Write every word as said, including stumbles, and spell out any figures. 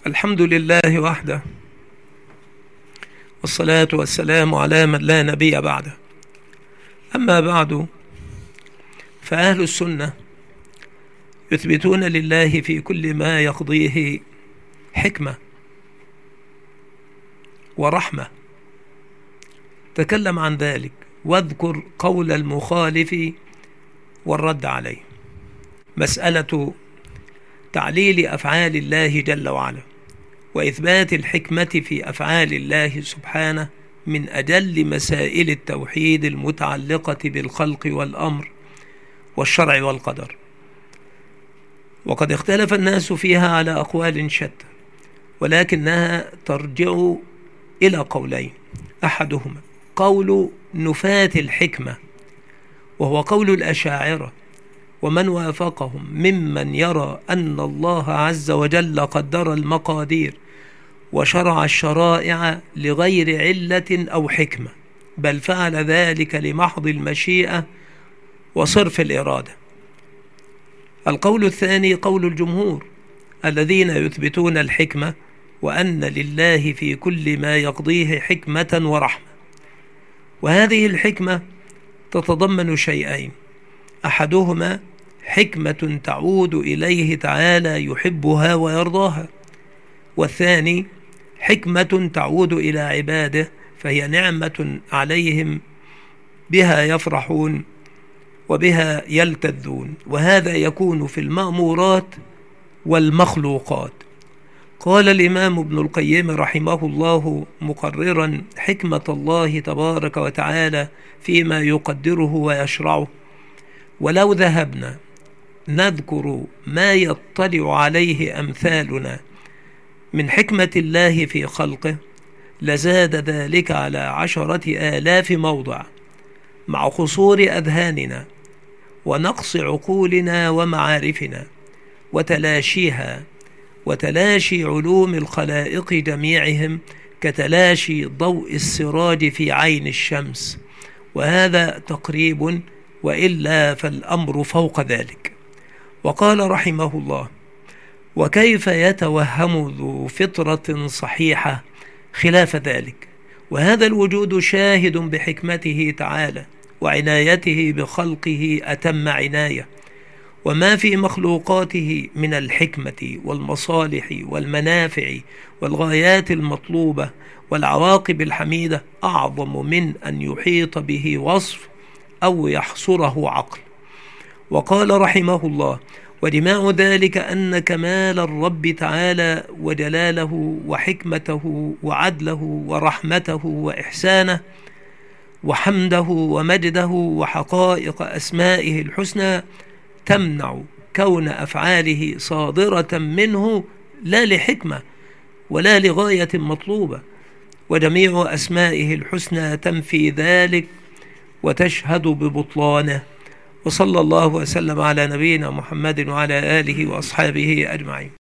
الحمد لله وحده، والصلاة والسلام على من لا نبي بعده. أما بعد، فأهل السنة يثبتون لله في كل ما يقضيه حكمة ورحمة. تكلم عن ذلك واذكر قول المخالف والرد عليه. مسألة تعليل أفعال الله جل وعلا وإثبات الحكمة في أفعال الله سبحانه من أجل مسائل التوحيد المتعلقة بالخلق والأمر والشرع والقدر، وقد اختلف الناس فيها على أقوال شتى، ولكنها ترجع إلى قولين. أحدهما قول نفاة الحكمة، وهو قول الأشاعرة ومن وافقهم ممن يرى أن الله عز وجل قدر المقادير وشرع الشرائع لغير علة أو حكمة، بل فعل ذلك لمحض المشيئة وصرف الإرادة. القول الثاني قول الجمهور الذين يثبتون الحكمة، وأن لله في كل ما يقضيه حكمة ورحمة. وهذه الحكمة تتضمن شيئين: أحدهما حكمة تعود إليه تعالى يحبها ويرضاها، والثاني حكمة تعود إلى عباده فهي نعمة عليهم بها يفرحون وبها يلتذون، وهذا يكون في المأمورات والمخلوقات. قال الإمام ابن القيم رحمه الله مقررا حكمة الله تبارك وتعالى فيما يقدره ويشرعه: ولو ذهبنا نذكر ما يطلع عليه أمثالنا من حكمة الله في خلقه لزاد ذلك على عشرة آلاف موضع، مع قصور أذهاننا ونقص عقولنا ومعارفنا وتلاشيها وتلاشي علوم الخلائق جميعهم كتلاشي ضوء السراج في عين الشمس، وهذا تقريب، وإلا فالأمر فوق ذلك. وقال رحمه الله: وكيف يتوهم ذو فطرة صحيحة خلاف ذلك؟ وهذا الوجود شاهد بحكمته تعالى وعنايته بخلقه أتم عناية، وما في مخلوقاته من الحكمة والمصالح والمنافع والغايات المطلوبة والعواقب الحميدة أعظم من أن يحيط به وصف أو يحصره عقل. وقال رحمه الله: ودماء ذلك أن كمال الرب تعالى وجلاله وحكمته وعدله ورحمته وإحسانه وحمده ومجده وحقائق أسمائه الحسنى تمنع كون أفعاله صادرة منه لا لحكمة ولا لغاية مطلوبة، وجميع أسمائه الحسنى تنفي ذلك وتشهد ببطلانه. وصلى الله وسلم على نبينا محمد وعلى آله وأصحابه أجمعين.